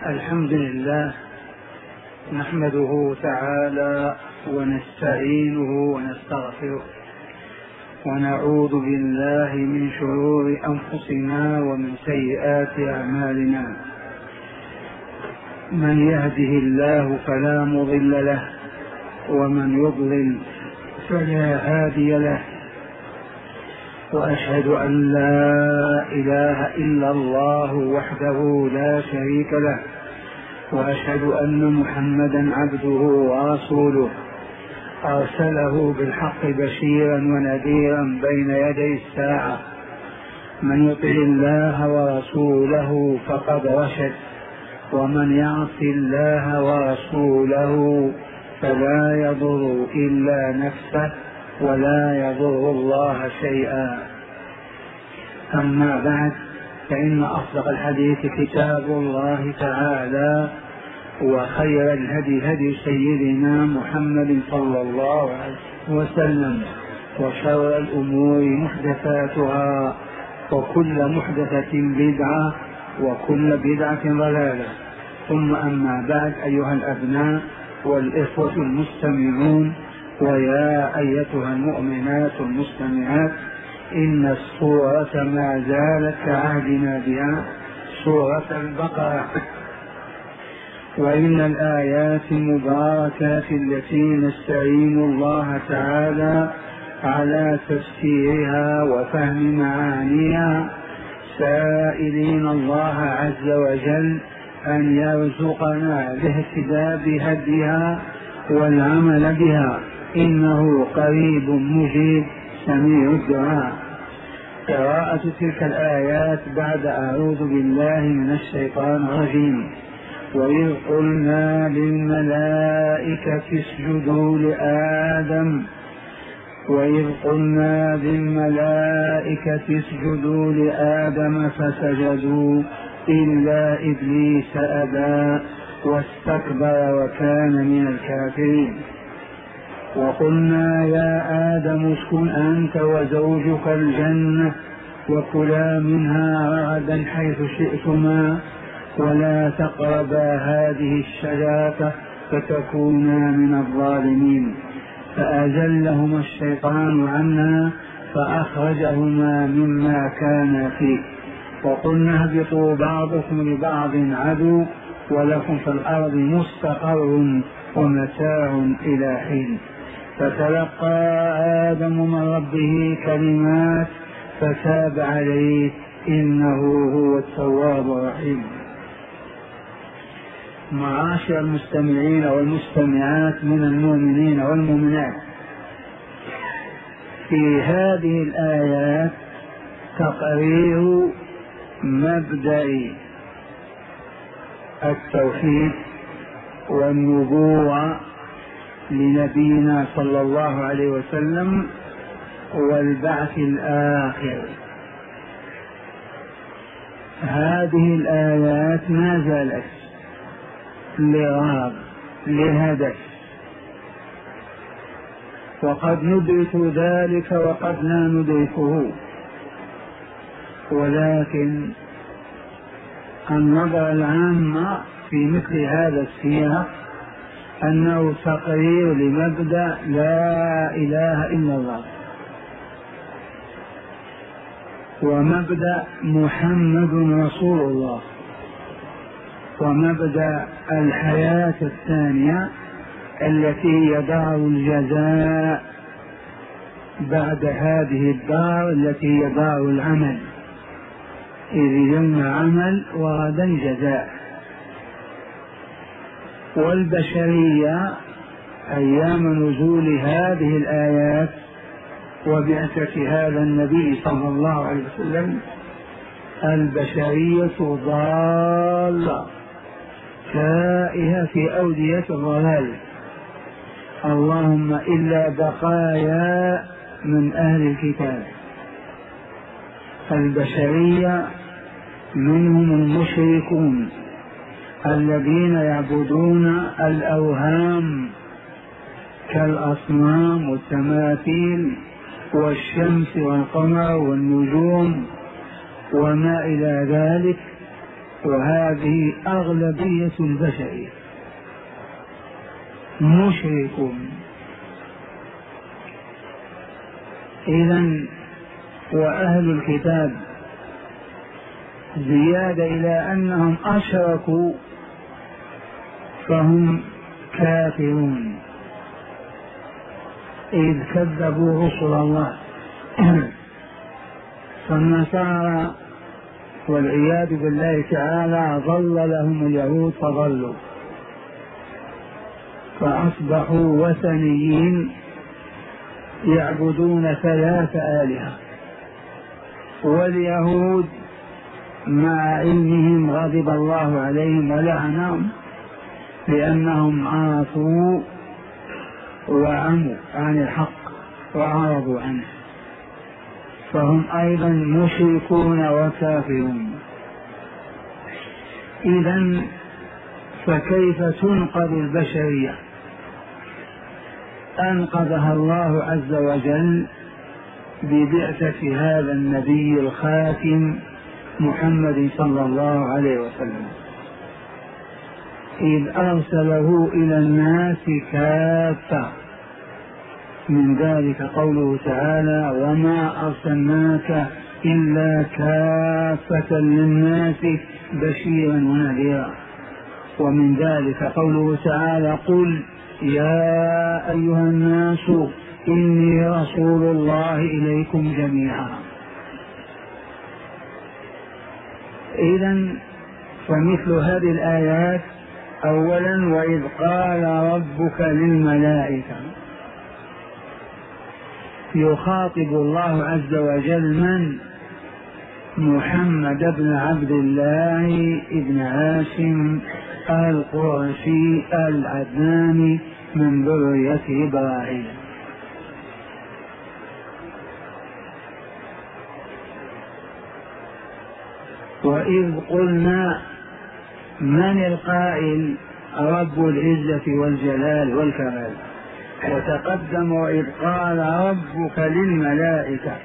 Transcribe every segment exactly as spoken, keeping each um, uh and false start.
الحمد لله نحمده تعالى ونستعينه ونستغفره ونعوذ بالله من شرور أنفسنا ومن سيئات أعمالنا. من يهده الله فلا مضل له ومن يضلل فلا هادي له، وأشهد أن لا إله إلا الله وحده لا شريك له، وأشهد أن محمدا عبده ورسوله أرسله بالحق بشيرا ونذيرا بين يدي الساعة. من يطع الله ورسوله فقد رشد، ومن يعص الله ورسوله فلا يضر إلا نفسه ولا يضر الله شيئا. أما بعد، فإن أصدق الحديث كتاب الله تعالى، وخير الهدي هدي سيدنا محمد صلى الله عليه وسلم، وشر الأمور محدثاتها، وكل محدثة بدعة، وكل بدعة ضلالة. ثم أما بعد، أيها الأبناء والإخوة المستمعون، ويا أيتها المؤمنات المستمعات، إن السورة ما زالت كعهدنا بها سورة البقرة، وإن الآيات المباركات التي نستعين الله تعالى على تفسيرها وفهم معانيها، سائلين الله عز وجل أن يرزقنا الاهتداء بهديها والعمل بها، إنه قريب مجيب سميع الدعاء. قراءة تلك الآيات بعد أعوذ بالله من الشيطان الرجيم. وإذ قلنا للملائكة اسجدوا لآدم وإذ قلنا للملائكة اسجدوا لآدم فسجدوا إلا إبليس أبى واستكبر وكان من الكافرين. وقلنا يا آدم اسكن أنت وزوجك الجنة وكلا منها رغدا حيث شئتما ولا تقربا هذه الشجرة فتكونا من الظالمين. فأزلهما الشيطان عنها فأخرجهما مما كانا فيه. وقلنا اهبطوا بعضكم لبعض عدو ولكم في الأرض مستقر ومتاع إلى حين. فتلقى آدم من ربه كلمات فتاب عليه إنه هو التواب الرحيم. معاشر المستمعين والمستمعات من المؤمنين والمؤمنات، في هذه الآيات تقرير مبدأ التوحيد والنبوة لنبينا صلى الله عليه وسلم والبعث الآخر. هذه الآيات ما زالت لغرض لهدف، وقد ندرك ذلك وقد لا ندركه، ولكن النظر العام في مثل هذا السياق أنه تقرير لمبدأ لا إله إلا الله، ومبدأ محمد رسول الله، ومبدأ الحياة الثانية التي هي دار الجزاء بعد هذه الدار التي هي دار العمل، إذ يوم عمل وغدا جزاء. والبشرية أيام نزول هذه الآيات وبعثة هذا النبي صلى الله عليه وسلم البشرية ضالة تائهة في أودية الضلال، اللهم إلا بقايا من أهل الكتاب. البشرية منهم المشركون الذين يعبدون الأوهام كالأصنام والتماثيل والشمس والقمر والنجوم وما إلى ذلك، وهذه أغلبية البشر مشركون. إذن وأهل الكتاب زيادة إلى أنهم أشركوا فهم كافرون، إذ كذبوا رسل الله. فالنصارى والعياذ بالله تعالى ضل لهم اليهود فضلوا، فأصبحوا وثنيين يعبدون ثلاث آلهة. واليهود مع علمهم غضب الله عليهم ولعنهم لأنهم عاصوا وعموا عن الحق وأعرضوا عنه، فهم أيضا مشركون وكافرون. إذن فكيف تنقذ البشرية؟ أنقذها الله عز وجل ببعثة هذا النبي الخاتم محمد صلى الله عليه وسلم، إذ أرسله إلى الناس كافة. من ذلك قوله تعالى: وما أرسلناك إلا كافة للناس بشيرا ونذيرا. ومن ذلك قوله تعالى: قل يا أيها الناس إني رسول الله إليكم جميعا. إذن فمثل هذه الآيات: أولا وإذ قال ربك للملائكة، يخاطب الله عز وجل من؟ محمد بن عبد الله بن هاشم القرشي العدناني من ذرية إبراهيم. وإذ قلنا من القائل؟ رب العزة والجلال والكمال. وتقدم وإذ قال ربك للملائكة.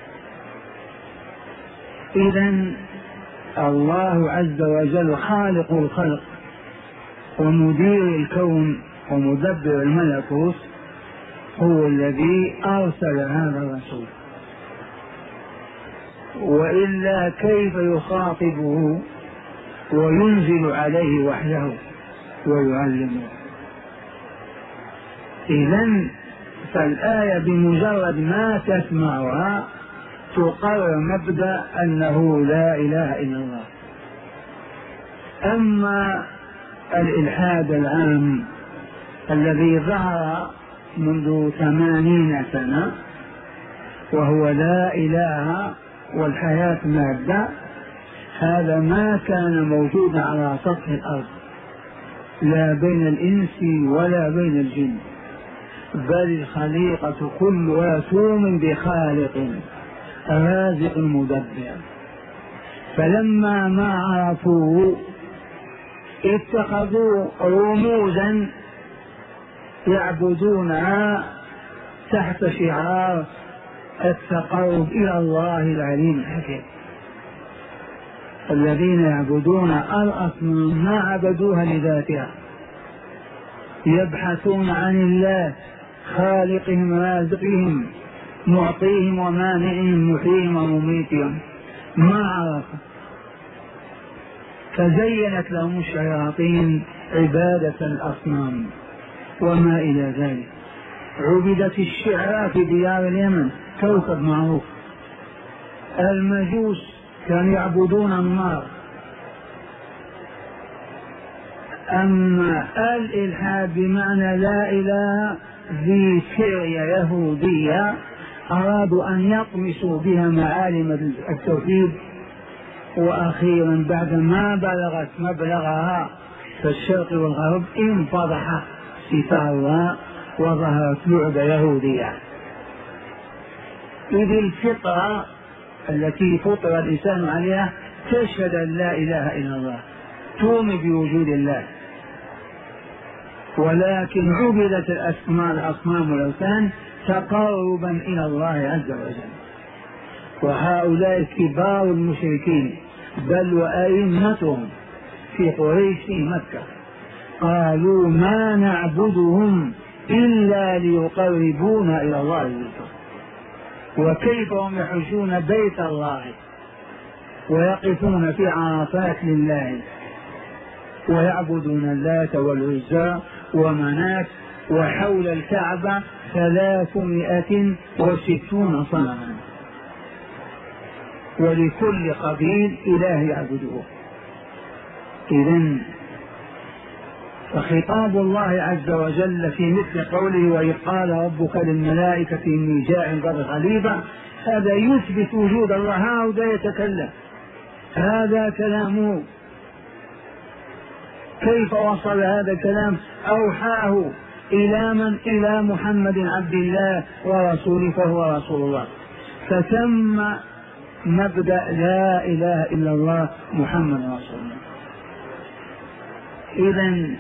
إذن الله عز وجل خالق الخلق ومدير الكون ومدبر الملكوت هو الذي أرسل هذا الرسول، وإلا كيف يخاطبه وينزل عليه وحيه ويعلمه؟ إذن فالآية بمجرد ما تسمعها تقرر مبدأ أنه لا إله إلا الله. أما الإلحاد العام الذي ظهر منذ ثمانين سنة وهو لا إله والحياة مادة، هذا ما كان موجودا على سطح الأرض لا بين الإنس ولا بين الجن، بل الخليقة كلها تؤمن بخالق رازق مدبر. فلما ما عرفوه اتخذوا رموزا يعبدونها تحت شعار التقرب إلى الله العليم الحكيم. الذين يعبدون الأصنام ما عبدوها لذاتها، يبحثون عن الله خالقهم رازقهم معطيهم ومانعهم محييهم ومميتهم، ما عرفوا، فزينت لهم الشياطين عبادة الأصنام وما إلى ذلك. عبدت الشعراء في ديار اليمن، كوكب معروف. المجوس كانوا يعبدون النار. أما الإلحاد بمعنى لا إله ذي سرية يهودية أرادوا أن يطمسوا بها معالم التوحيد، وأخيرا بعد ما بلغت مبلغها في الشرق والغرب انفضح ستارها وظهرت لعبة يهودية. إذ الفطرة التي فطر الإنسان عليها تشهد أن لا إله إلا الله، تؤمن بوجود الله، ولكن عبدت الأسماء الأصنام والأوثان تقربا إلى الله عز وجل. وهؤلاء كبار المشركين بل وأئمتهم في قريش في مكة قالوا ما نعبدهم إلا ليقربونا إلى الله زلفى. وكيف هم يحجون بيت الله ويقفون في عرفات لله ويعبدون اللات والعزى ومناة وحول الكعبة ثلاثمائة وستون صنما، ولكل قبيل إله يعبده. إذن فخطاب الله عز وجل في مثل قوله وإذ قال ربك للملائكة إني جاعل في الأرض خليفة، هذا يثبت وجود الله. هذا يتكلم، هذا كلامه. كيف وصل هذا الكلام؟ أوحاه إلى من؟ إلى محمد عبد الله ورسوله، فهو رسول الله. فتم مبدأ لا إله إلا الله محمد رسول الله. إذن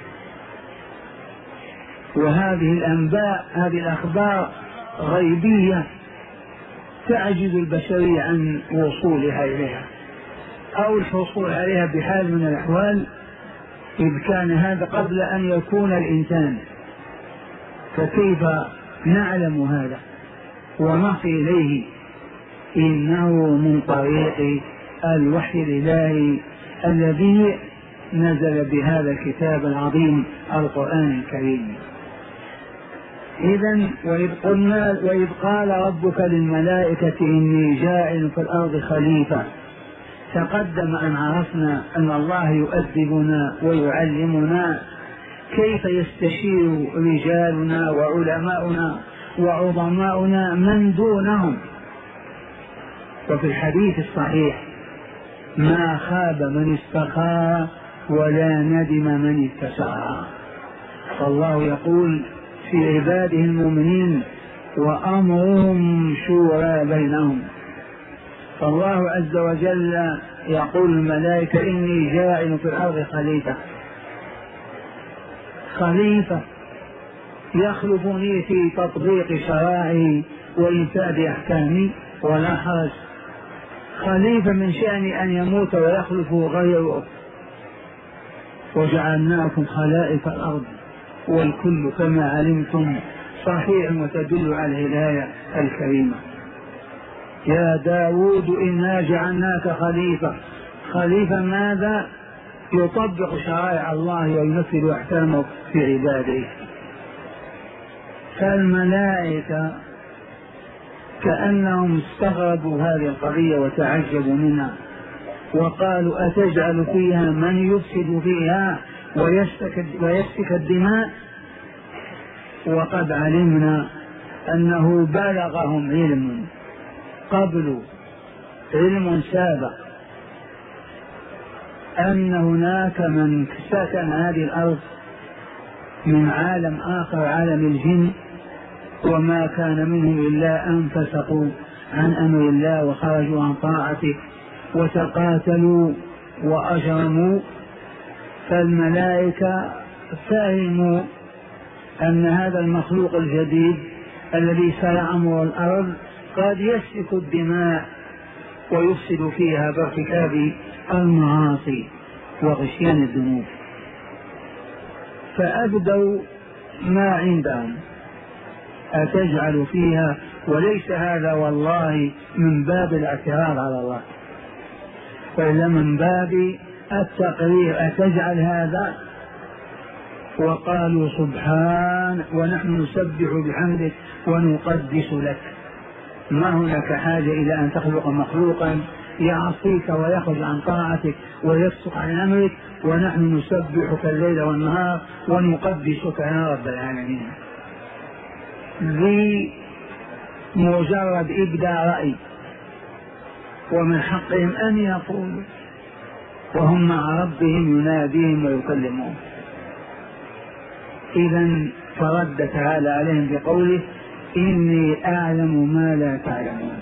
وهذه الأنباء، هذه الأخبار غيبية تعجز البشرية عن وصولها إليها أو الحصول عليها بحال من الأحوال، إذ كان هذا قبل أن يكون الإنسان. فكيف نعلم هذا ونصل إليه؟ إنه من طريق الوحي الإلهي الذي نزل بهذا الكتاب العظيم القرآن الكريم. إذن وإذ قلنا وإذ قال ربك للملائكة إني جاعل في الأرض خليفة، تقدم أن عرفنا أن الله يؤدبنا ويعلمنا كيف يستشير رجالنا وعلماؤنا وعظماؤنا من دونهم. وفي الحديث الصحيح ما خاب من استخار ولا ندم من اتسع. فالله يقول في عباده المؤمنين وأمرهم شورى بينهم. فالله عز وجل يقول الملائكة إني جاعل في الأرض خليفة، خليفة يخلفني في تطبيق شرائعي وإنفاذ أحكامي ولا حرج. خليفة من شأن أن يموت ويخلف غيره. وجعلناكم خلائف الأرض والكل كما علمتم صحيح وتدل على الهداية الكريمة. يا داود إنا جعلناك خليفة. خليفة ماذا؟ يطبق شرائع الله وينفذ أحكامه في عباده. فالملائكة كأنهم استغربوا هذه القضية وتعجبوا منها وقالوا أتجعل فيها من يفسد فيها ويسفك, ويسفك الدماء؟ وقد علمنا أنه بلغهم علم قبل، علم سابق، أن هناك من سكن هذه الأرض من عالم آخر، عالم الجن، وما كان منهم إلا أن فسقوا عن أمر الله وخرجوا عن طاعته وتقاتلوا وأجرموا. فالملائكة فهموا أن هذا المخلوق الجديد الذي سيعمر الأرض قد يسفك الدماء ويفسد فيها بارتكاب المعاصي وغشيان الذنوب. فأبدوا ما عندهم، أتجعل فيها، وليس هذا والله من باب الاعتراض على الله، وإلا من باب التقرير، أتجعل هذا. وقالوا سبحان ونحن نسبح بحمدك ونقدس لك. ما هناك حاجة إلى أن تخلق مخلوقا يعصيك ويخرج عن طاعتك ويفسق عن أمرك، ونحن نسبحك الليل والنهار ونقدسك يا رب العالمين. بمجرد إبداء رأي، ومن حقهم أن يقولوا، وهم مع ربهم يناديهم ويكلمون. إذن فرد تعالى عليهم بقوله إني أعلم ما لا تعلمون.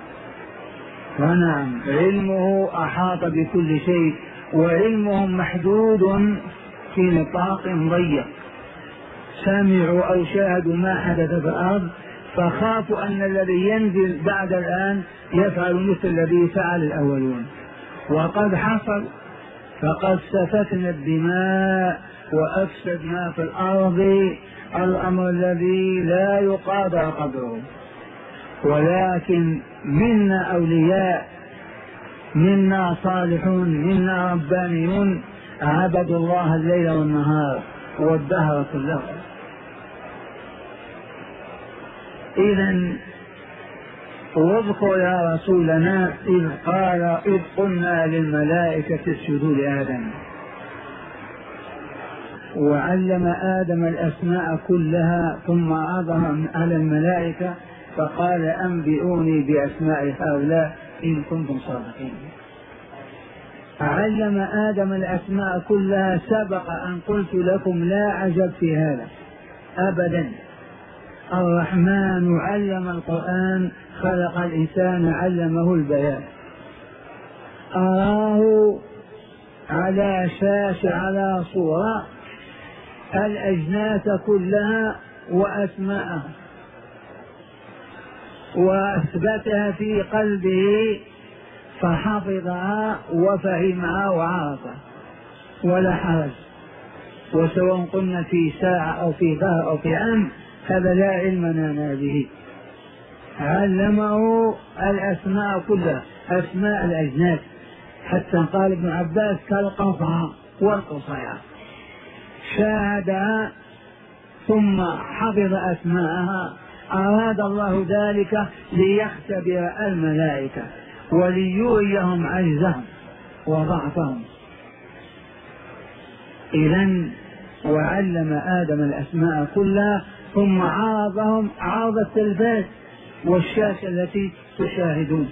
ونعم علمه أحاط بكل شيء، وعلمهم محدود في نطاق ضيق. سمعوا أو شاهدوا ما حدث في الأرض فخافوا أن الذي ينزل بعد الآن يفعل مثل الذي فعل الأولون، وقد حصل، فقد سفكنا الدماء وأفسدنا في الأرض، الأمر الذي لا يقادر قدره. ولكن منا أولياء، منا صالحون، منا ربانيون عبدوا الله الليل والنهار والدهر كله. إذن واذكر يا رسولنا إذ قال إذ قلنا للملائكة اسجدوا لآدم، وعلم آدم الأسماء كلها ثم عرضهم على الملائكة فقال أنبئوني بأسماء هؤلاء إن كنتم صادقين. علم آدم الأسماء كلها، سبق أن قلت لكم لا عجب في هذا أبدا. الرحمن علم القرآن، خلق الإنسان علمه البيان، أراه على شاشة على صورة الأجناس كلها وأسماءها، وأثبتها في قلبه فحفظها وفهمها وعرفها ولا حرج. وسواء قلنا في ساعة أو في دهر أو في عام، هذا لا علم لنا به. علمه الأسماء كلها، أسماء الأجناس، حتى قال ابن عباس كالقصعة والقصيعة، شاهدها ثم حفظ أسماءها. أراد الله ذلك ليختبر الملائكة وليريهم عجزهم وضعفهم. إذن وعلم آدم الأسماء كلها ثم عرضهم عرض التلفاز والشاشة التي تشاهدون.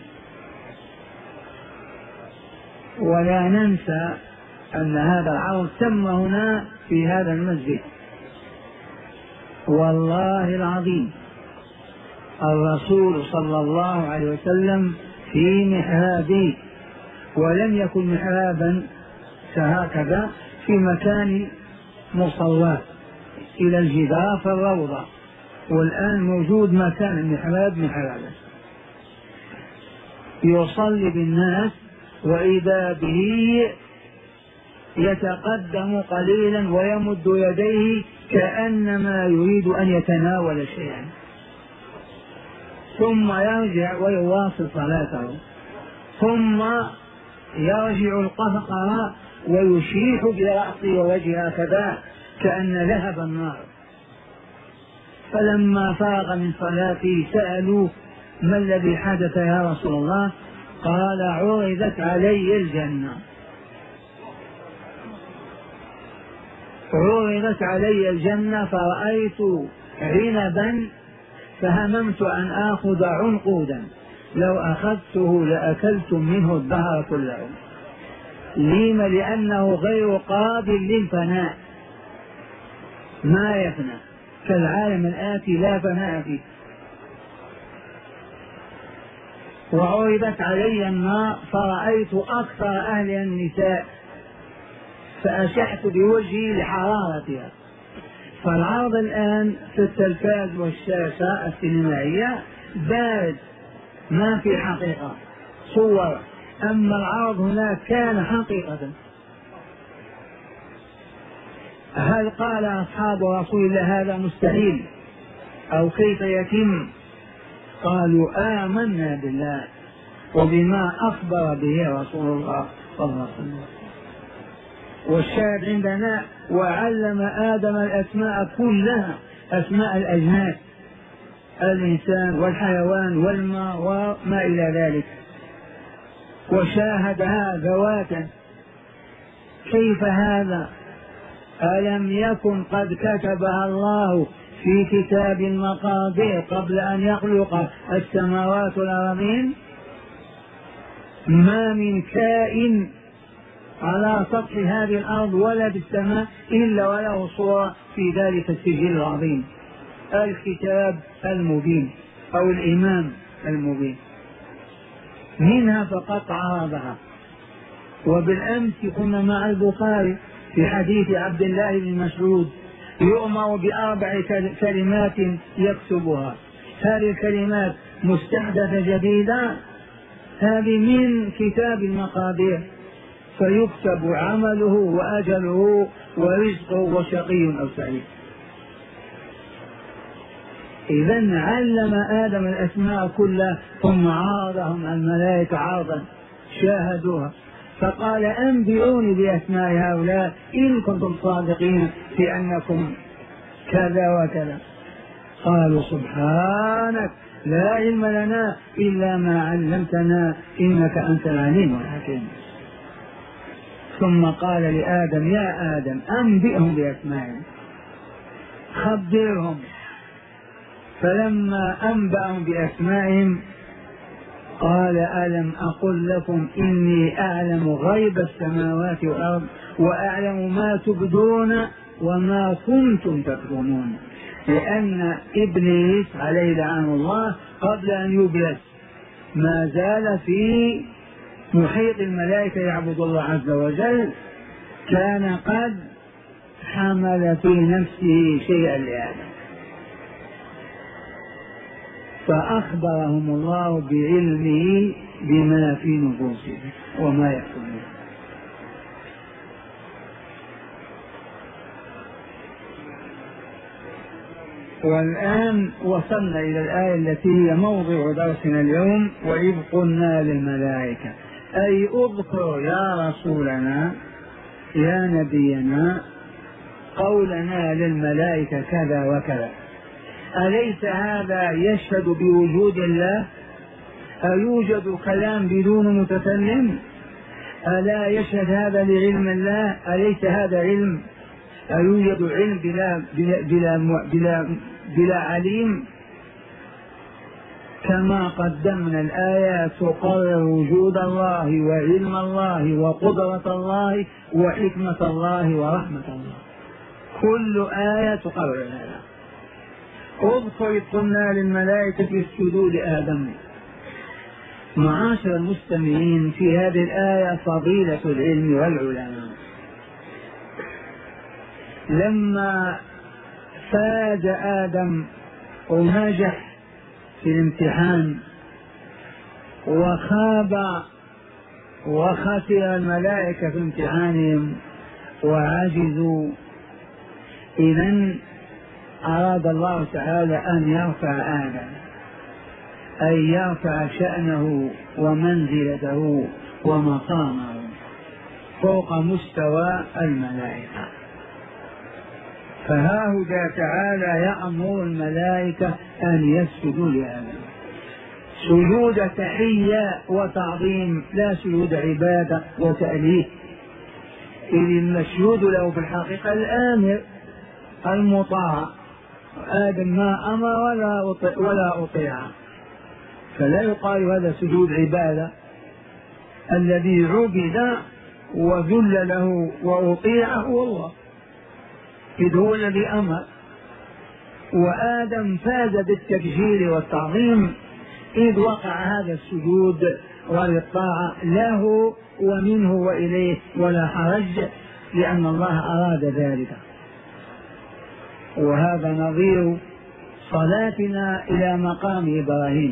ولا ننسى أن هذا العرض تم هنا في هذا المسجد. والله العظيم الرسول صلى الله عليه وسلم في محرابه، ولم يكن محرابا كهكذا في مكان مصلاه إلى الجدار في الروضة، والآن موجود مكان المحراب محرابا، يصلي بالناس وإذا به يتقدم قليلا ويمد يديه كأنما يريد أن يتناول شيئا، ثم يرجع ويواصل صلاته، ثم يرجع القهقرة ويشيح برأسه ووجهه هكذا كأن لهب النار. فلما فرغ من صلاته سألوه ما الذي حدث يا رسول الله؟ قال عرضت علي الجنة، عرضت علي الجنة فرأيت عنبا فهممت أن آخذ عنقودا، لو أخذته لأكلت منه الدهر كله. لم؟ لأنه غير قابل للفناء، ما يفنى كالعالم الآتي لا فناء فيه. وعرضت علي النار فرأيت أكثر أهل النساء فأشحت بوجهي لحرارتها. فالعرض الآن في التلفاز والشاشة السينمائية بارد، ما في حقيقة صور، أما العرض هناك كان حقيقة. هل قال أصحاب رسول الله هذا مستحيل أو كيف يتم؟ قالوا آمنا بالله وبما أخبر به رسول الله صلى الله عليه وسلم. والشاهد عندنا وعلم آدم الأسماء كلها، أسماء الأجناس، الإنسان والحيوان والماء وما إلى ذلك، وشاهدها ذواتا. كيف هذا؟ ألم يكن قد كتبها الله في كتاب المقادير قبل أن يخلق السماوات والأرضين؟ ما من كائن على سطح هذه الأرض ولا بالسماء إلا وله صورة في ذلك السجل العظيم، الكتاب المبين أو الإمام المبين. منها فقط عرضها. وبالأمس كنا مع البخاري في حديث عبد الله بن مسعود يؤمر بأربع كلمات يكتبها. هذه الكلمات مستحدثة جديدة هذه من كتاب المقادير، فيكتب عمله وأجله ورزقه وشقي أو سعيد. إذن علم آدم الأسماء كلها ثم عارضهم الملائكة عرضا شاهدوها، فقال أنبئوني بأسماء هؤلاء إن كنتم صادقين في أنكم كذا وكذا. قالوا سبحانك لا علم لنا إلا ما علمتنا إنك أنت العليم الحكيم. ثم قال لآدم يا آدم أنبئهم بأسمائهم، خبرهم. فلما أنبأهم بأسمائهم قال ألم أقل لكم إني أعلم غيب السماوات والأرض وأعلم ما تبدون وما كنتم تكتمون. لأن إبليس عليه لعنة الله قبل أن يبلس ما زال في محيط الملائكة يعبد الله عز وجل، كان قد حمل في نفسه شيئا لآدم، فأخبرهم الله بعلمه بما في نفوسهم وما يكتمون. والآن وصلنا إلى الآية التي هي موضع درسنا اليوم: وإذ قلنا للملائكة، أي اذكر يا رسولنا يا نبينا قولنا للملائكة كذا وكذا. أليس هذا يشهد بوجود الله؟ أيوجد كلام بدون متكلم؟ ألا يشهد هذا لعلم الله؟ أليس هذا علم؟ أيوجد علم بلا, بلا, بلا, بلا, بلا عليم؟ كما قدمنا الآيات تقرر وجود الله وعلم الله وقدرة الله وحكمة الله ورحمة الله، كل آية تقرر هذا. اذكر قلنا للملائكة اسجدوا لآدم. معاشر المستمعين، في هذه الآية فضيلة العلم والعلماء. لما فاز آدم ونجح في الامتحان وخاب وخسر الملائكة في امتحانهم وعجزوا، إذن أراد الله تعالى أن يرفع آدم، أي يرفع شأنه ومنزلته ومقامه فوق مستوى الملائكة. فهاهذا تعالى يأمر الملائكة أن يسجدوا لآدم سجود تحية وتعظيم، لا سجود عبادة وتأليه، إذ المسجود له في الحقيقة الآمر المطاع. آدم ما أمر ولا أطيع, ولا أطيع، فلا يقال هذا سجود عبادة. الذي عبد وذل له وأطيع هو الله، إذ هو الذي أمر. وآدم فاز بالتبجيل والتعظيم إذ وقع هذا السجود والطاعة له ومنه وإليه ولا حرج، لأن الله أراد ذلك. وهذا نظير صلاتنا إلى مقام إبراهيم: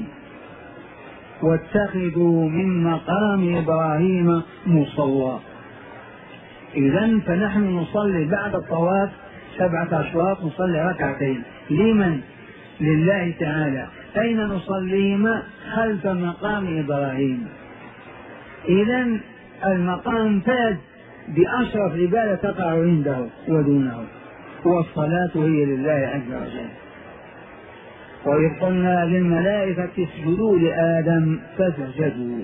واتخذوا من مقام إبراهيم مصلى. إذن فنحن نصلي بعد الطواف سبعة أشواط، نصلي ركعتين. لمن؟ لله تعالى. أين نصليهما؟ خلف مقام إبراهيم. إذن المقام فاز بأشرف عبادة تقع عنده ودونه، والصلاة هي لله عز وجل. وإذ قلنا للملائكة اسجدوا لآدم فسجدوا.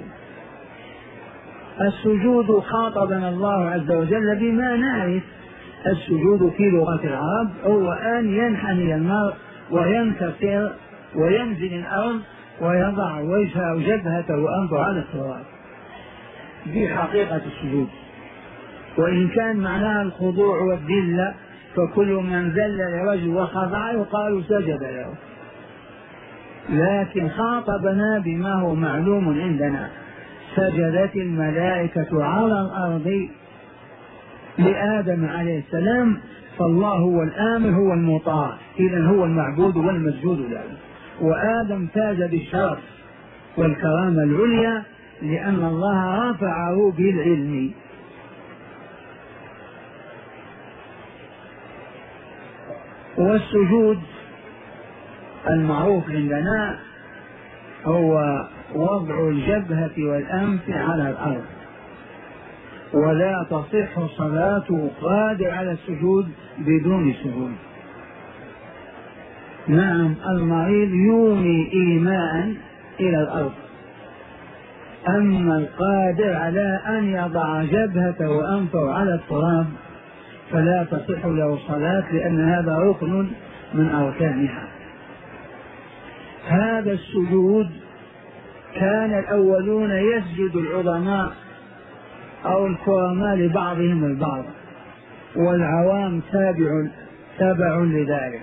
السجود خاطبنا الله عز وجل بما نعرف. السجود في لغة العرب هو أن ينحني المرء وينكسر وينزل الأرض ويضع وجهه وجبهته وأنفه على التراب، دي حقيقة السجود. وإن كان معناها الخضوع والذلة، فكل من ذل لرجل وخضع يقال سجد له، لكن خاطبنا بما هو معلوم عندنا. سجدت الملائكة على الأرض لآدم عليه السلام، فالله هو الآمر هو المطاع، إذن هو المعبود والمسجود له. وآدم فاز بالشرف والكرامة العليا لأن الله رفعه بالعلم. والسجود المعروف عندنا هو وضع الجبهة والأنف على الأرض، ولا تصح صلاة قادر على السجود بدون سجود. نعم المريض يومي إيماء إلى الأرض، أما القادر على أن يضع جبهته وأنفه على التراب فلا تصح له الصلاة، لأن هذا ركن من أركانها. هذا السجود كان الأولون يسجد العظماء أو الكرماء لبعضهم البعض، والعوام تابع تابع لذلك.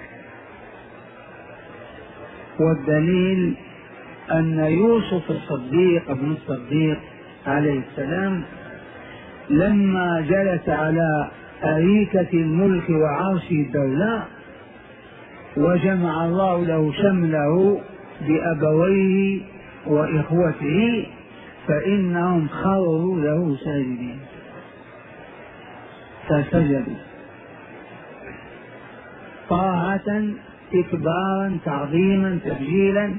والدليل أن يوسف الصديق ابن الصديق عليه السلام لما جلس على أريكة الملك وعرش الدولة وجمع الله له شمله بأبويه وإخوته فإنهم خروا له ساجدين فسجدوا طاعة إكبارا تعظيما تبجيلا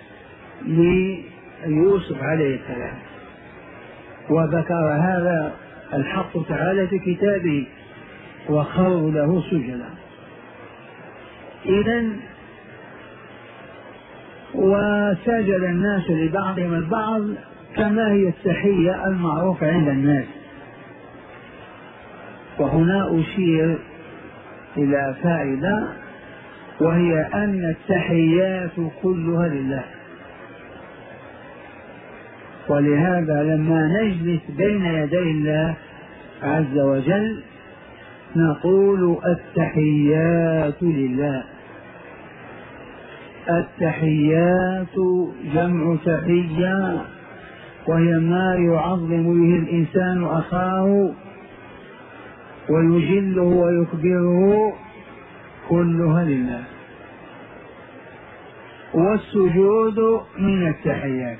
ليوسف عليه السلام. وذكر هذا الحق تعالى في كتابه وخروا له سجدا. إذن وسجد الناس لبعضهم البعض كما هي التحية المعروفة عند الناس. وهنا أشير إلى فائدة، وهي أن التحيات كلها لله، ولهذا لما نجلس بين يدي الله عز وجل نقول التحيات لله. التحيات جمع تحية، وهي ما يعظم به الإنسان أخاه ويجله ويكبره، كلها لله. والسجود من التحيات،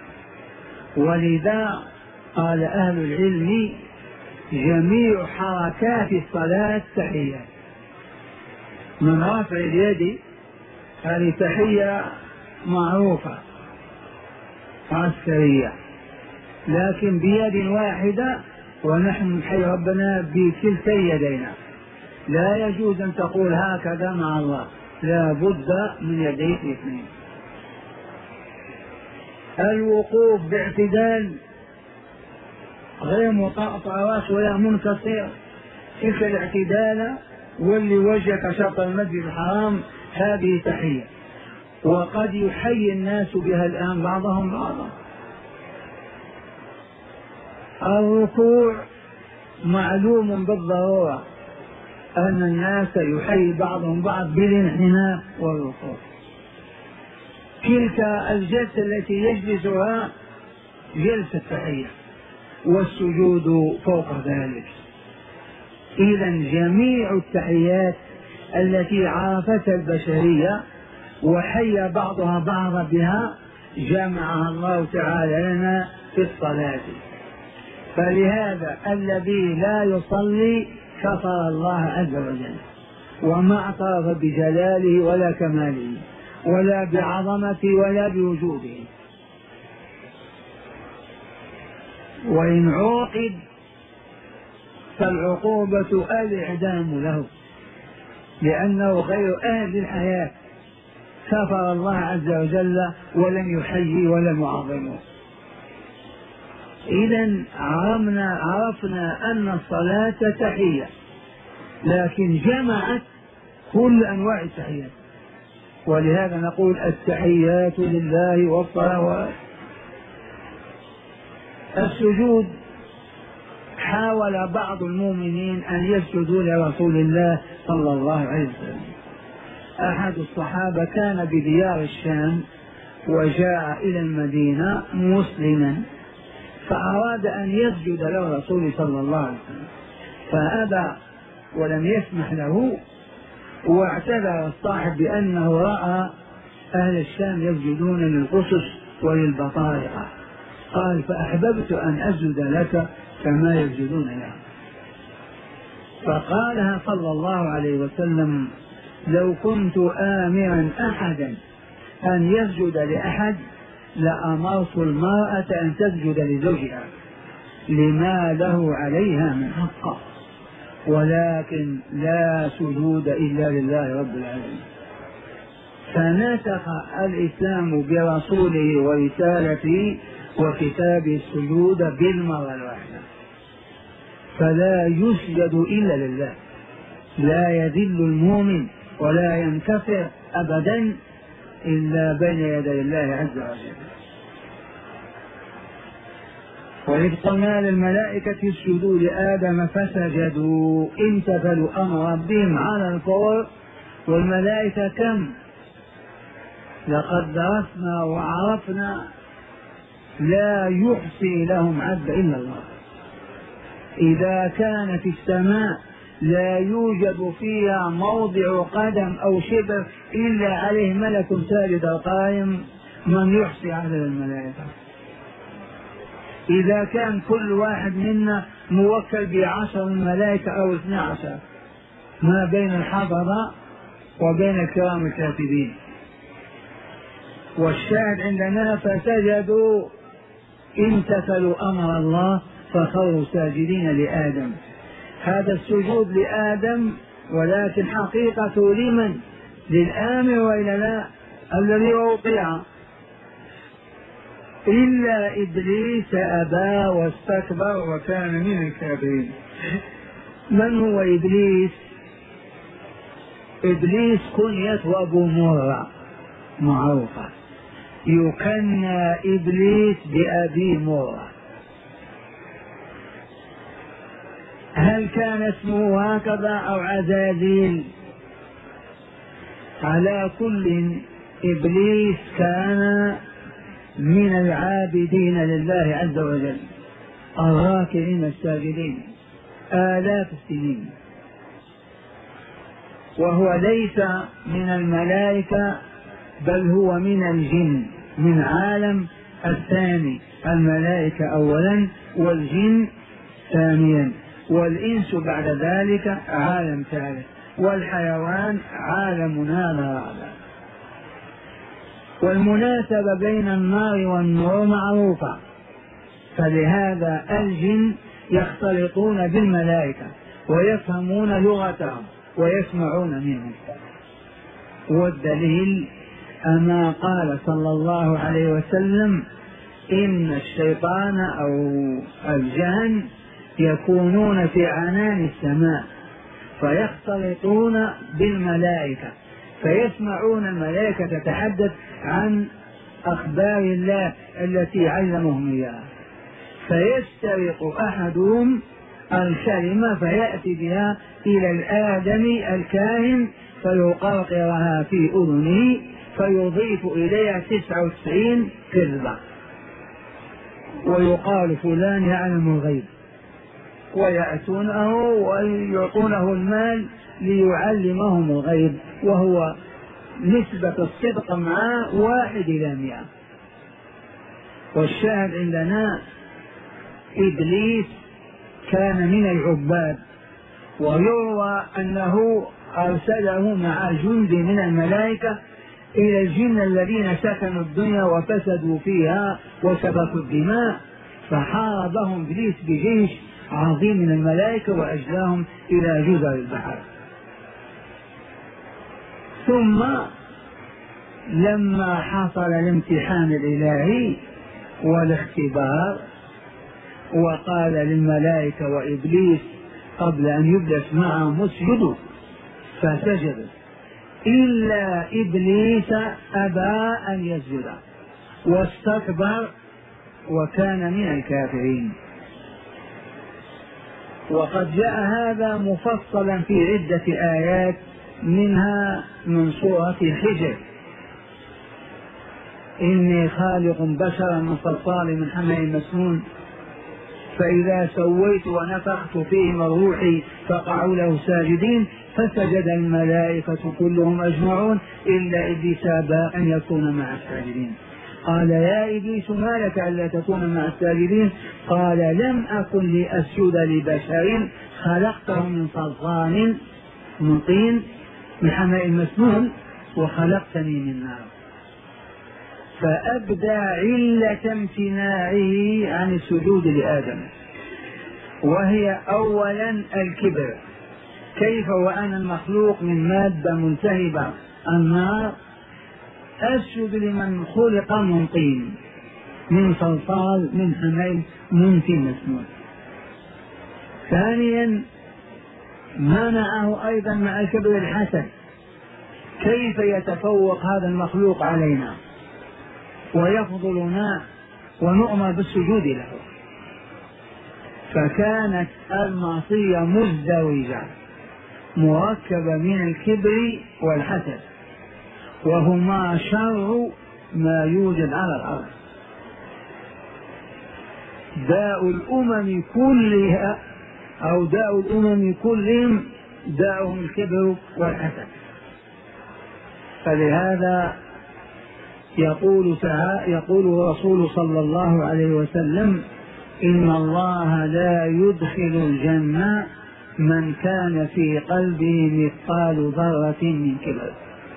ولذا قال أهل العلم جميع حركات الصلاة تحيات. من رفع اليد هذه تحية معروفة عسكرية، لكن بيد واحدة ونحن نحيي ربنا بكلتا يدينا، لا يجوز أن تقول هكذا مع الله، لا بد من يديك الاثنين. الوقوف باعتدال غير مطأطئ راس ولا منكسر، تلك الاعتدال واللي وجهك شرط المسجد الحرام هذه تحية، وقد يحيي الناس بها الآن بعضهم بعضا. الركوع معلوم بالضرورة أن الناس يحيي بعضهم بعض بالانحناء والركوع. تلك الجلسة التي يجلسها جلسة التحية، والسجود فوق ذلك. إذا جميع التحيات التي عرفتها البشرية وحيا بعضها بعضا بها جمعها الله تعالى لنا في الصلاة. فلهذا الذي لا يصلي كفر الله عز وجل، وما اعترف بجلاله ولا كماله ولا بعظمته ولا بوجوده. وإن عوقب فالعقوبة الإعدام له، لأنه غير أهل الحياة، كفر الله عز وجل ولم يحيي ولم يعظمه. إذن عرفنا, عرفنا أن الصلاة تحية، لكن جمعت كل أنواع التحيات، ولهذا نقول التحيات لله والصلوات. السجود حاول بعض المؤمنين أن يسجدوا لرسول الله صلى الله عليه وسلم. أحد الصحابة كان بديار الشام وجاء إلى المدينة مسلما، فأراد أن يسجد له رسول صلى الله عليه وسلم فأبى ولم يسمح له، واعتذر الصاحب بأنه رأى أهل الشام يسجدون للقصص وللبطارقة، قال فأحببت أن أسجد لك كما يسجدون له. فقالها صلى الله عليه وسلم لو كنت آمرا أحدا أن يسجد لأحد لأمرت المرأة أن تسجد لزوجها لما له عليها من حق، ولكن لا سجود إلا لله رب العالمين. فنسخ الإسلام برسوله ورسالته وكتابه السجود بالمرة الواحدة، فلا يسجد إلا لله، لا يذل المؤمن ولا ينكسر أبدا إلا بين يدي الله عز وجل. وإذ قلنا للملائكة اسجدوا لآدم فسجدوا امتثلوا أمر ربهم على الفور. والملائكة كم؟ لقد درسنا وعرفنا لا يحصي لهم عد إلا الله. إذا كان في السماء لا يوجد فيها موضع قدم أو شبر إلا عليه ملك ساجد القائم، من يحصي عدد الملائكة؟ إذا كان كل واحد منا موكل بعشر ملائكة أو اثنى عشر ما بين الحضرة وبين الكرام الكاتبين. والشاهد عندنا فسجدوا امتثلوا أمر الله فخروا ساجدين لآدم. هذا السجود لآدم، ولكن حقيقة لمن؟ للآمر وإلا لا؟ الذي أوقع إلا إبليس أبى واستكبر وكان من الكافرين. من هو إبليس؟ إبليس كنيته أبو مرة معروفة، يكنى إبليس بأبي مرة. هل كان اسمه هكذا أو عزازيل؟ على كل إبليس كان من العابدين لله عز وجل الراكعين الساجدين آلاف السنين، وهو ليس من الملائكة بل هو من الجن، من عالم الثاني، الملائكة أولا والجن ثانيا، والإنس بعد ذلك عالم ثالث، والحيوان عالم رابع. والمناسبة بين النار والنور معروفة، فلهذا الجن يختلطون بالملائكة ويفهمون لغتهم ويسمعون منهم. والدليل أما قال صلى الله عليه وسلم إن الشيطان أو الجن يكونون في عنان السماء فيختلطون بالملائكة فيسمعون الملائكة تتحدث عن أخبار الله التي علمهم إياها، فيسترق أحدهم الكلمة فيأتي بها إلى الآدمي الكاهن فيقرقرها في أذنه فيضيف إليها تسعة وتسعين كذبة ويقال فلان يعلم الغيب، ويأتونه ويعطونه المال ليعلمهم الغيب، وهو نسبة الصدق معه واحد إلى مئة. والشاهد عندنا إبليس كان من العباد، ويروى أنه أرسله مع جند من الملائكة إلى الجن الذين سكنوا الدنيا وفسدوا فيها وسفكوا الدماء، فحاربهم إبليس بجيش عظيم من الملائكة وأجلاهم إلى جزر البحر. ثم لما حصل الامتحان الإلهي والاختبار وقال للملائكة وإبليس قبل أن يجلس معهم اسجدوا فسجدوا إلا إبليس أبى أن يسجد واستكبر وكان من الكافرين. وقد جاء هذا مفصلا في عدة آيات، منها من سورة الحجر إني خالق بشرا من صلصال من حمأ مسنون فإذا سويت ونفخت فيه من روحي فقعوا له ساجدين فسجد الملائكة كلهم أجمعون إلا إبليس أبى أن يكون مع الساجدين. قال يا إبليس ما لك ألا تكون مع الساجدين؟ قال لم أكن لأسجد لبشر خلقته من صلصال من طين من حماء مسنون وخلقتني من نار. فأبدى علة امتناعه عن السجود لآدم، وهي أولا الكبر. كيف وأنا المخلوق من مادة ملتهبة النار أسجد لمن خلق من طين من صلصال من حماء منتن مسنون؟ ثانيا منعه أيضا مع الكبر الحسد. كيف يتفوق هذا المخلوق علينا ويفضلنا ونؤمر بالسجود له؟ فكانت المعصية مزدوجة مركبة من الكبر والحسد، وهما شر ما يوجد على الأرض. داء الأمم كلها أو داء الأمم كلهم داءهم الكبر والحسد. فلهذا يقول تعالى يقول الرسول صلى الله عليه وسلم إن الله لا يدخل الجنة من كان في قلبه مثقال ذرة من كبر،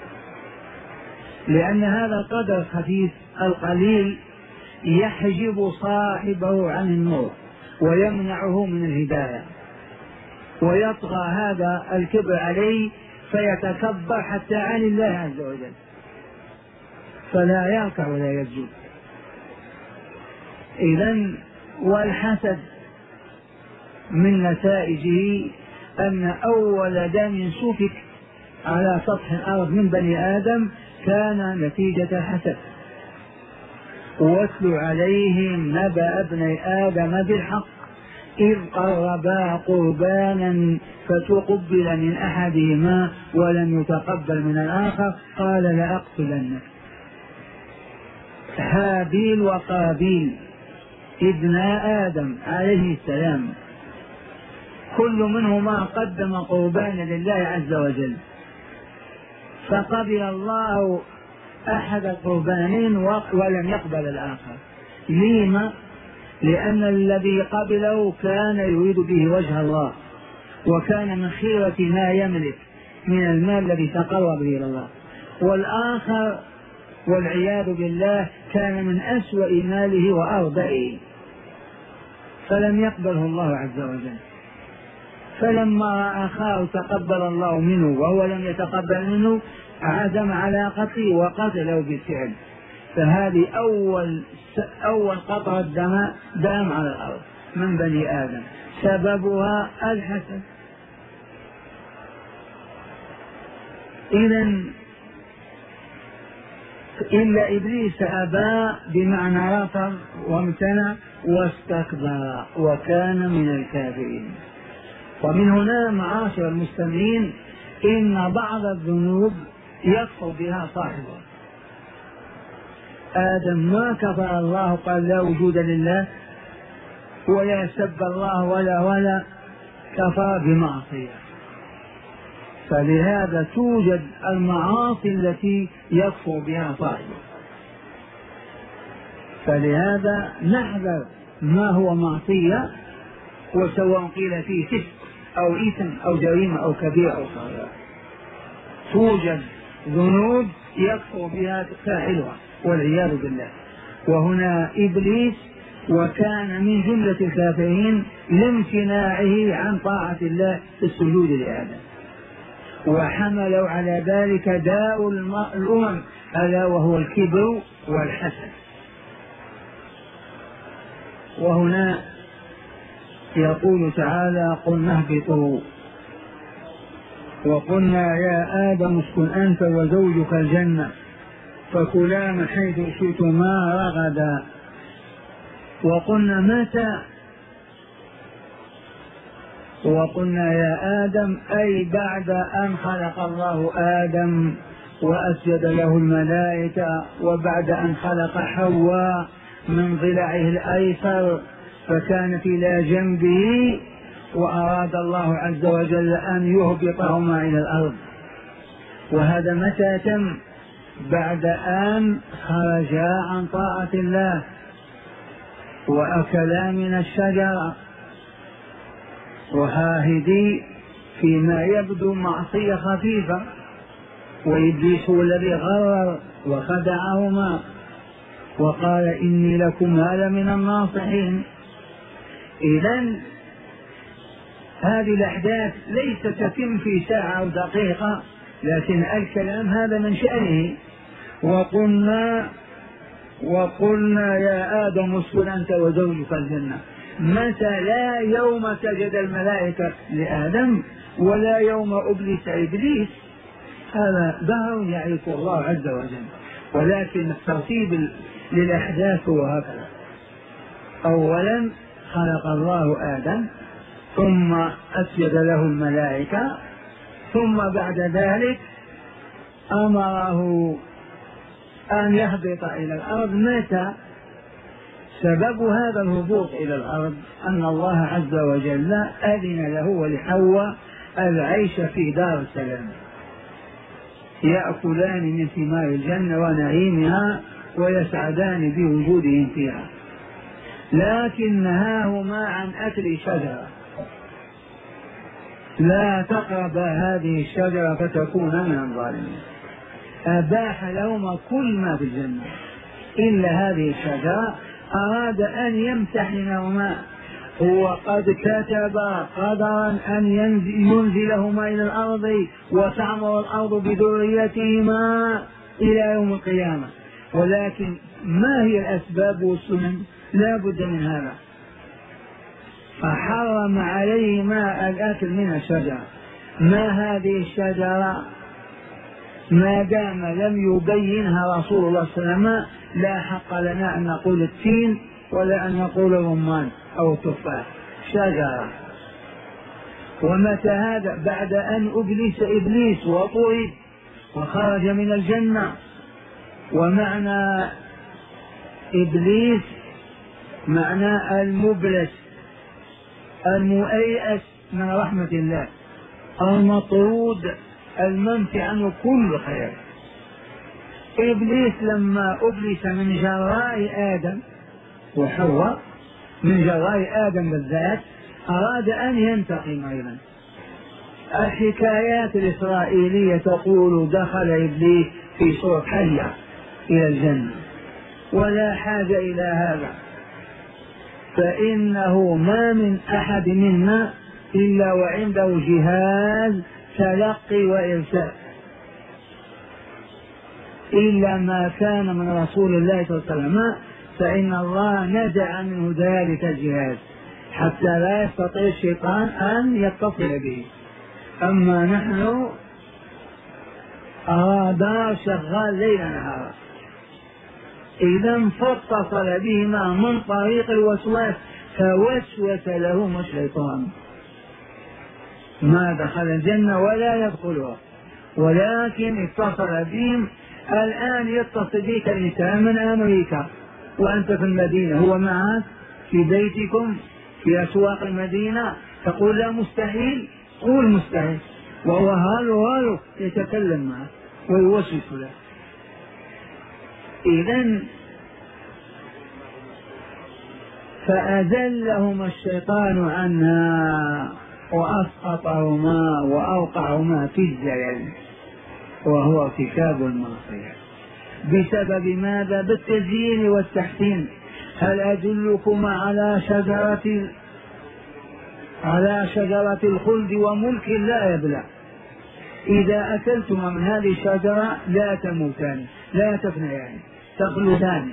لأن هذا القدر الخفيف القليل يحجب صاحبه عن النور ويمنعه من الهداية، ويطغى هذا الكبر عليه فيتكبر حتى عن الله عز وجل، فلا يركع ولا يسجد. إذن والحسد من نتائجه أن أول دم سفك على سطح الأرض من بني آدم كان نتيجة الحسد. واتل عليهم نبأ ابني آدم بالحق إذ قربا قربانا فتقبل من أحدهما ولم يتقبل من الآخر قال لأقتلنك. هابيل وقابيل ابنا آدم عليه السلام كل منهما قدم قربانا لله عز وجل، فقبل الله أحد القربانين ولم يقبل الآخر. لما؟ لأن الذي قبله كان يريد به وجه الله، وكان من خيرة ما يملك من المال الذي تقرب به إلى الله، والآخر والعياذ بالله كان من أسوأ ماله وأرضئه، فلم يقبله الله عز وجل. فلما رأى أخاه تقبل الله منه وهو لم يتقبل منه عزم على قتله وقتله بالفعل. فهذه أول أول قطرة دم دام على الأرض من بني آدم سببها الحسد. إذن إلا إبليس أبى بمعنى رفض وامتنع واستكبر وكان من الكافرين. ومن هنا معاشر المستمعين إن بعض الذنوب يكفر بها صاحبه. آدم ما كفر الله قال لا وجود لله ولا سب الله ولا ولا كفر بمعصية. فلهذا توجد المعاصي التي يكفر بها صاحبه. فلهذا نحذر ما هو معصية، وسواء قيل فيه فسق أو إثم أو جريمة أو كبيرة أو صغيرة. توجد ذنوب يكفر بها فاعلها والعياذ بالله. وهنا إبليس وكان من جملة الكافرين لامتناعه عن طاعة الله في السجود لآدم، وحملوا على ذلك داء الأمم ألا وهو الكبر والحسد. وهنا يقول تعالى قلنا اهبطوا وقلنا يا آدم اسكن أنت وزوجك الجنة فكلا من حيث شئتما رغدا. وقلنا متى؟ وقلنا يا آدم أي بعد أن خلق الله آدم وأسجد له الملائكة، وبعد أن خلق حواء من ضلعه الأيسر فكانت إلى جنبه، وأراد الله عز وجل أن يهبطهما إلى الأرض. وهذا متى تم؟ بعد أن خرجا عن طاعة الله وأكلا من الشجرة، وهاهدي فيما يبدو معصية خفيفة، وإبليس هو الذي غرر وخدعهما وقال إني لكما لمن الناصحين. إذن هذه الأحداث ليست تتم في ساعة أو دقيقة، لكن الكلام هذا من شأنه. وقلنا وقلنا يا آدم اسكن أنت وزوجك الجنة، متى؟ لا يوم سجد الملائكة لآدم ولا يوم أبلس إبليس، هذا دهر يعرف الله عز وجل، ولكن الترتيب للأحداث هو هكذا. أولا خلق الله آدم، ثم أسجد له الملائكة، ثم بعد ذلك أمره أن يهبط إلى الأرض. متى؟ سبب هذا الهبوط إلى الأرض أن الله عز وجل أذن له ولحواء العيش في دار السلام، يأكلان من ثمار الجنة ونعيمها ويسعدان بوجودهم فيها، لكن نهاهما عن أكل شجرة، لا تقرب هذه الشجرة فتكون من الظالمين. أباح لهما كل ما في الجنة إلا هذه الشجرة، أراد أن يمتحنهما، وقد كتب قدرا أن ينزلهما إلى الأرض وتعمر الأرض بذريتهما إلى يوم القيامة، ولكن ما هي الأسباب والسنن؟ لا بد من هذا. فحرم عليهما الأكل من الشجرة. ما هذه الشجرة؟ ما دام لم يبينها رسول الله صلى الله عليه وسلم لا حق لنا أن نقول التين ولا أن نقول الرمان أو التفاح، شجرة. ومتى هذا؟ بعد أن أبلس إبليس وطرد وخرج من الجنة. ومعنى إبليس معنى المبلس، المؤيس من رحمة الله، المطرود، المنفي عنه كل خير. إبليس لما أبلس من جراء آدم وحواء، من جراء آدم بالذات، أراد أن ينتقم أيضا. الحكايات الإسرائيلية تقول دخل إبليس في صورة حية إلى الجنة، ولا حاجة إلى هذا، فإنه ما من أحد منا إلا وعنده جهاز تلقي وإرسال، إلا ما كان من رسول الله صلى الله عليه وسلم فإن الله نزع منه ذلك الجهاز حتى لا يستطيع الشيطان أن يتصل به. أما نحن رادار شغال ليل نهارا، إذا فاتصل بهما من طريق الوسواس، فوسوس لهم الشيطان، ما دخل الجنة ولا يدخلها، ولكن اتصل بهم. الآن يتصل بك الإنسان من أمريكا وأنت في المدينة، هو معك في بيتكم في أسواق المدينة، تقول لا مستحيل، قول مستحيل، وهو هالو هالو يتكلم معك ويوسوس له. إذن فأذلهما الشيطان عنها وأسقطهما وأوقعهما في الزلل، وهو ارتكاب المعصية. بسبب ماذا؟ بالتزيين والتحسين. هل أدلكما على شجرة على شجرة الخلد وملك لا يبلى؟ إذا أكلتما من هذه الشجرة لا تموتان، لا تفنيان، تخلدان.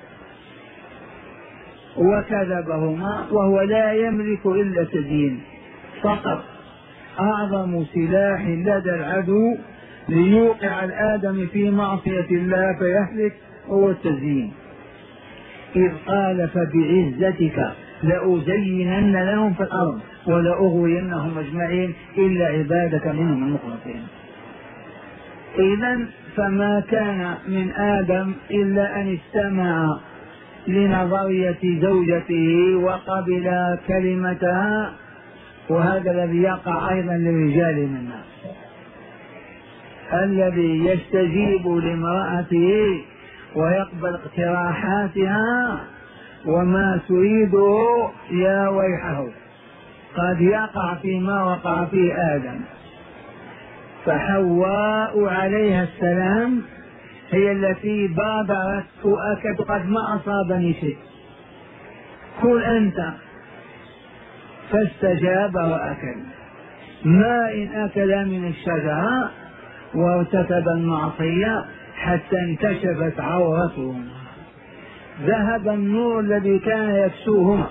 وكذبهما وهو لا يملك إلا التزيين فقط. أعظم سلاح لدى العدو ليوقع الآدم في معصية الله فيهلك هو التزيين. إذ قال فبعزتك لأزينن لهم في الأرض ولأغوينهم أجمعين إلا عبادك منهم المخلصين. إذن فما كان من آدم إلا أن استمع لنظرية زوجته وقبل كلمتها، وهذا الذي يقع أيضا للرجال منا. الذي يستجيب لامرأته ويقبل اقتراحاتها وما تريده يا ويحه قد يقع فيما وقع فيه آدم. فحواء عليها السلام هي التي بادرت وأكد قد ما أصابني شيء، قل أنت، فاستجاب وأكل. ما إن أكل من الشجرة وارتكب المعصية حتى انكشفت عورتهما، ذهب النور الذي كان يكسوهما،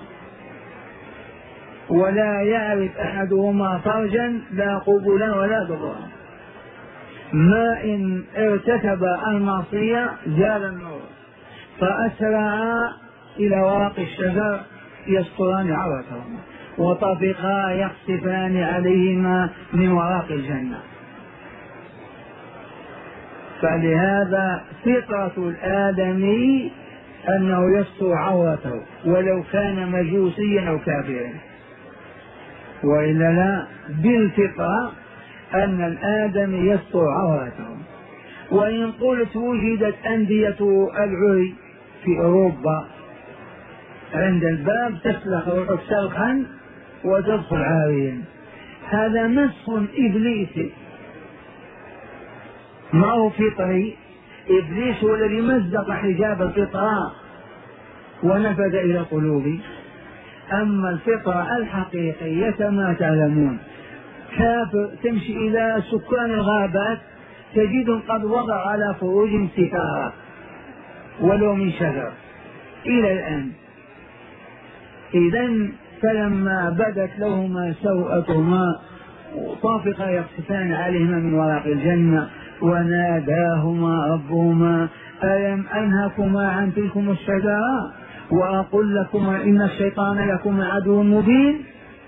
ولا يعرف أحدهما فرجا لا قبلا ولا دبرا. ما إن ارتكب المعصية زال النور، فأسرعا إلى ورق الشجر يستران عورتهما وطفقا يخسفان عليهما من ورق الجنة. فلهذا فطرة الآدمي أنه يستر عورته ولو كان مجوسيا أو كافرا، وإلا لا، بالفطرة أن الآدم يستر عورته. وإن قلت وجدت أندية العري في أوروبا عند الباب تسلخ روحك سلخا وتدخل عاريا، هذا نص إبليسي ما هو فطري. إبليس هو الذي مزق حجاب الفطرة ونفذ إلى القلوب. أما الفطرة الحقيقية كما تعلمون، كافر تمشي إلى سكان الغابات تجد قد وضع على فروجهم ستارة ولو من شجر إلى الآن. إذن فلما بدت لهما سوءتهما طافقا يخسفان عليهما من ورق الجنة وناداهما ربهما ألم أنهكما عن تلكم الشجرة وأقول لكما إن الشيطان لكما عدو مبين.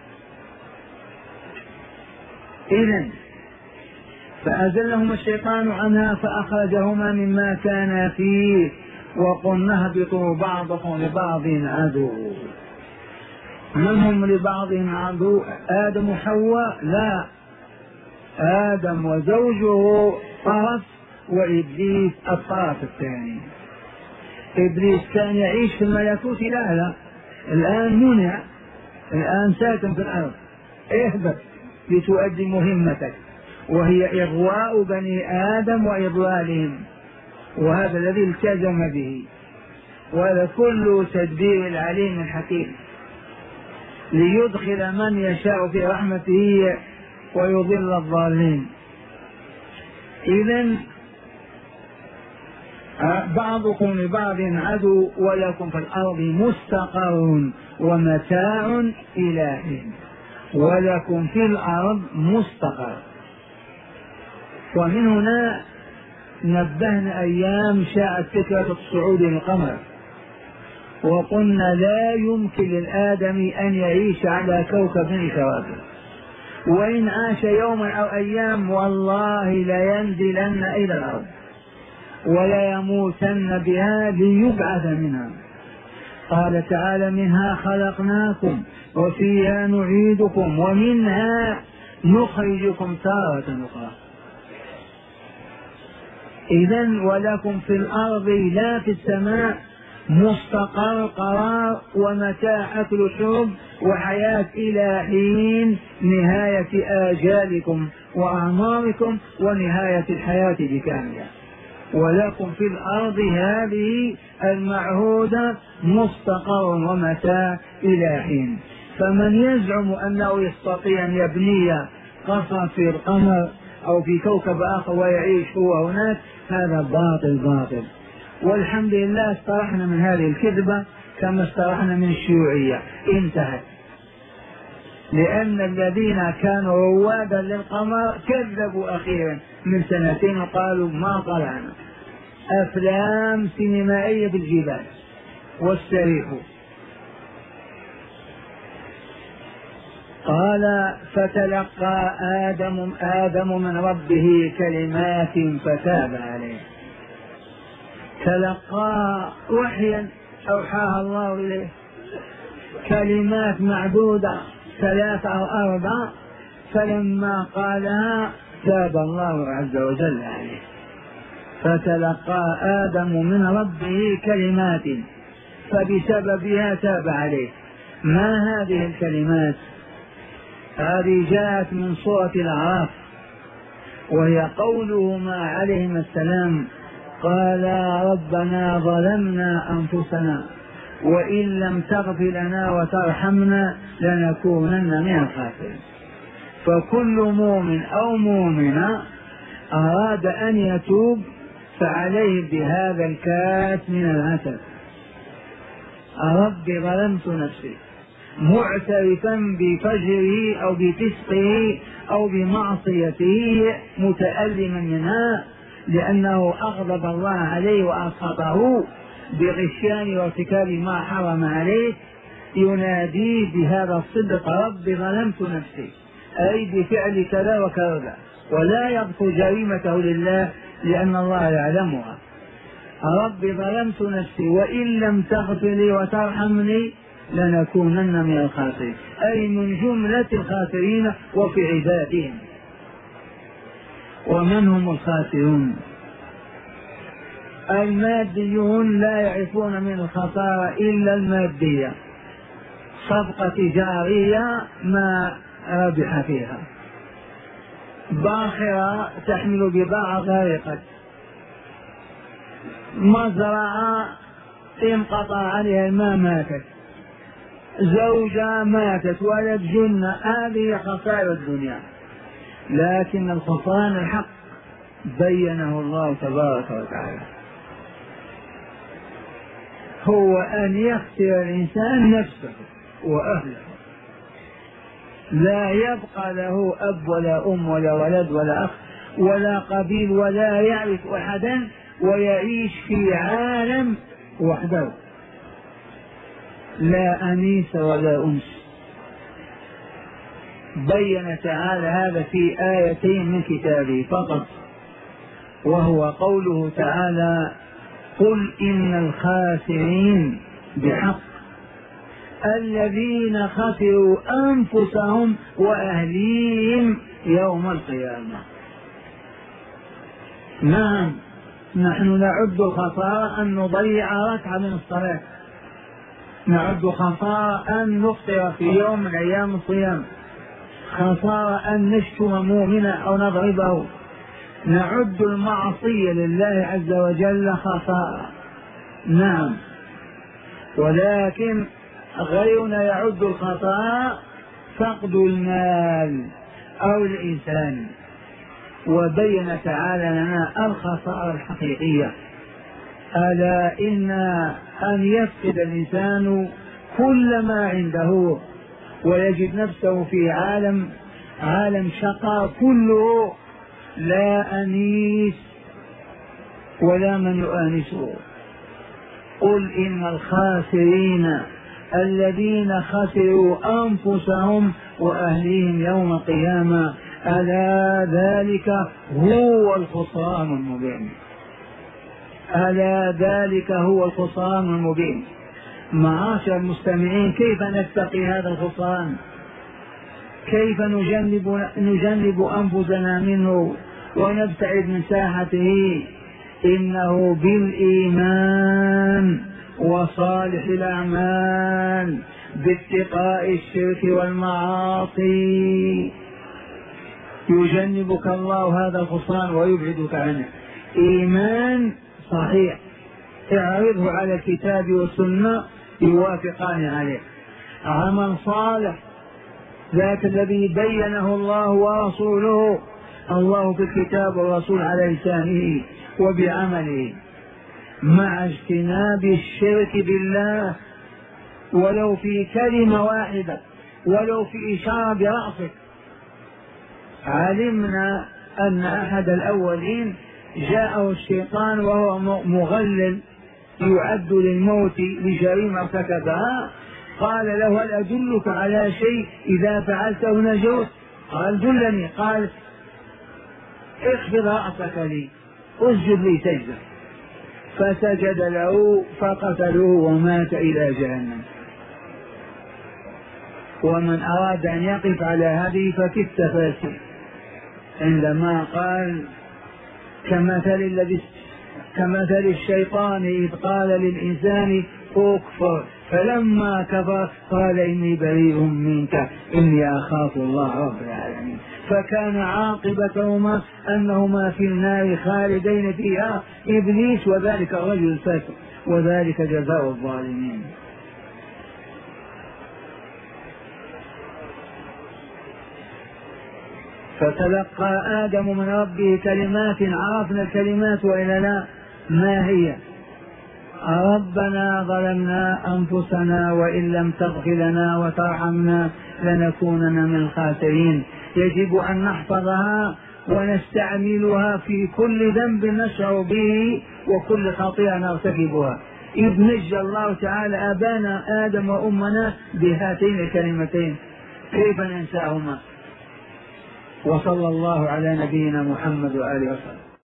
إذن فأزلهما الشيطان عنها فأخرجهما مما كان فيه وقلنا اهبطوا بعضكم لبعض عدو. من هم لبعضهم عدو؟ آدم وحواء؟ لا، آدم وزوجه طرف وإبليس الطرف الثاني. إبليس كان يعيش في الملكوت الأعلى، الآن منع، الآن ساكن في الأرض. اهبط لتؤدي مهمتك، وهي إغواء بني آدم وإضلالهم، وهذا الذي التزم به. وهذا كل تدبير العليم الحكيم ليدخل من يشاء في رحمته ويضل الضالين. إذن بعضكم لبعض عدو ولكم في الأرض مستقر ومتاع إلى حين. ولكم في الأرض مستقر. ومن هنا نبهنا أيام شاءت فكرة الصعود للقمر، وقلنا لا يمكن للآدم أن يعيش على كوكب من الكواكب، وإن عاش يوما أو أيام والله لينزلن إلى الأرض ولا يموتن بها ليبعث منها. قال تعالى منها خلقناكم وفيها نعيدكم ومنها نخرجكم تارة أخرى. إذن ولكم في الأرض لا في السماء مستقر قرار ومتاع أكل شرب وحياة إلى حين نهاية آجالكم وأعماركم ونهاية الحياة بكاملها. ولكم في الأرض هذه المعهودة مستقر ومتاع إلى حين. فمن يزعم أنه يستطيع أن يبني قصر في القمر أو في كوكب آخر ويعيش هو هناك، هذا باطل باطل. والحمد لله استرحنا من هذه الكذبة كما استرحنا من الشيوعية، انتهت. لأن الذين كانوا روادا للقمر كذبوا أخيرا من سنتين وقالوا ما طلعنا. أفلام سينمائية بالجبال والسريح. قال فتلقى آدم آدم من ربه كلمات فتاب عليه. تلقى وحيا أوحاها الله إليه، كلمات معدودة ثلاثة أو أربعة، فلما قالها تاب الله عز وجل عليه. فتلقى آدم من ربه كلمات فبسببها تاب عليه. ما هذه الكلمات؟ هذه جاءت من سورة الأعراف، وهي قولهما عليهما السلام: قال ربنا ظلمنا أنفسنا وإن لم تغفر لنا وترحمنا لنكونن من الخاسرين. فكل مؤمن أو مؤمنة أراد أن يتوب فعليه بهذا الكاس من العسل: رب ظلمت نفسي، معترفا بفجره أو بفسقه أو بمعصيته، متألما منها لأنه أغضب الله عليه وأسخطه بغشيان وارتكاب ما حرم عليه، ينادي بهذا الصدق: رب ظلمت نفسي، أي بفعل كذا وكذا، ولا يذكر جريمته لله لأن الله يعلمها. رب ظلمت نفسي وإن لم تغفر لي وترحمني لنكونن من الخاسرين، أي من جملة الخاسرين وفي عبادهم. ومن هم الخاسرون؟ الماديون لا يعرفون من الخسارة إلا المادية، صفقة تجارية ما ربح فيها، باخرة تحمل بضاعة غرقت، مزرعة انقطع عليها الماء ماتت، زوجة ماتت، ولد جن، هذه خسائر الدنيا. لكن الخسران الحق بينه الله تبارك وتعالى، هو أن يخسر الإنسان نفسه وأهله، لا يبقى له أب ولا أم ولا ولد ولا أخ ولا قبيل ولا يعرف أحدا، ويعيش في عالم وحده، لا أنيس ولا أنس. بين تعالى هذا في آيتين من كتابه فقط، وهو قوله تعالى: قل إن الخاسرين بحق الذين خسروا أنفسهم وأهليهم يوم القيامة. نعم، نحن نعد خسارة أن نضيع ركعة من الصلاة، نعد خسارة أن نفطر في يوم من أيام الصيام، خسارة أن نشتم مؤمنا أو نضربه، نعد المعصية لله عز وجل خسارة. نعم، ولكن غيرنا يعد الخسارة فقد المال أو الإنسان. وبين تعالى لنا الخسارة الحقيقية: ألا إن أن يفقد الإنسان كل ما عنده ويجد نفسه في عالم عالم شقاء كله، لا أنيس ولا من يؤانسه. قل إن الخاسرين الذين خسروا أنفسهم وأهليهم يوم القيامة ألا ذلك هو الخسران المبين، ألا ذلك هو الخسران المبين. معاشر المستمعين، كيف نتقي هذا الخسران؟ كيف نجنب, نجنب أنفسنا منه ونبتعد من ساحته؟ إنه بالإيمان وصالح الأعمال، باتقاء الشرك والمعاصي، يجنبك الله هذا الخسران ويبعدك عنه. إيمان صحيح اعرضه على الكتاب والسنة يوافقان عليه. عمل صالح ذاك الذي بينه الله ورسوله، الله في الكتاب والرسول على لسانه وبعمله، مع اجتناب الشرك بالله ولو في كلمة واحدة، ولو في إشارة برأسك. علمنا أن أحد الأولين جاءه الشيطان وهو مغلل يعد للموت لجريمة ارتكبها، قال له: هل أدلك على شيء إذا فعلته نجوت؟ قال: دلني. قال: اخفض رأسك لي، اسجد لي سجدة. فسجد له فقتلوه ومات إلى جهنم. ومن أراد أن يقف على هذه فكت فاسد. عندما قال كمثل الذي كمثل الشيطان إذ قال للإنسان اكفر فلما كفر قال إني بريء منك إني أخاف الله رب العالمين. فكان عاقبتهما أنهما في النار خالدين فيها، إبليس وذلك الرجل الفاسق، وذلك جزاء الظالمين. فتلقى آدم من ربه كلمات، عرفنا الكلمات وإلا لا؟ ما هي؟ ربنا ظلمنا أنفسنا وإن لم تغفر لنا وترحمنا لنكونن من الخاسرين. يجب أن نحفظها ونستعملها في كل ذنب نشعر به وكل خطيئة نرتكبها. إذ نجى الله تعالى أبانا آدم وأمنا بهاتين الكلمتين، كيف ننساهما؟ وصلى الله على نبينا محمد وآله وسلم.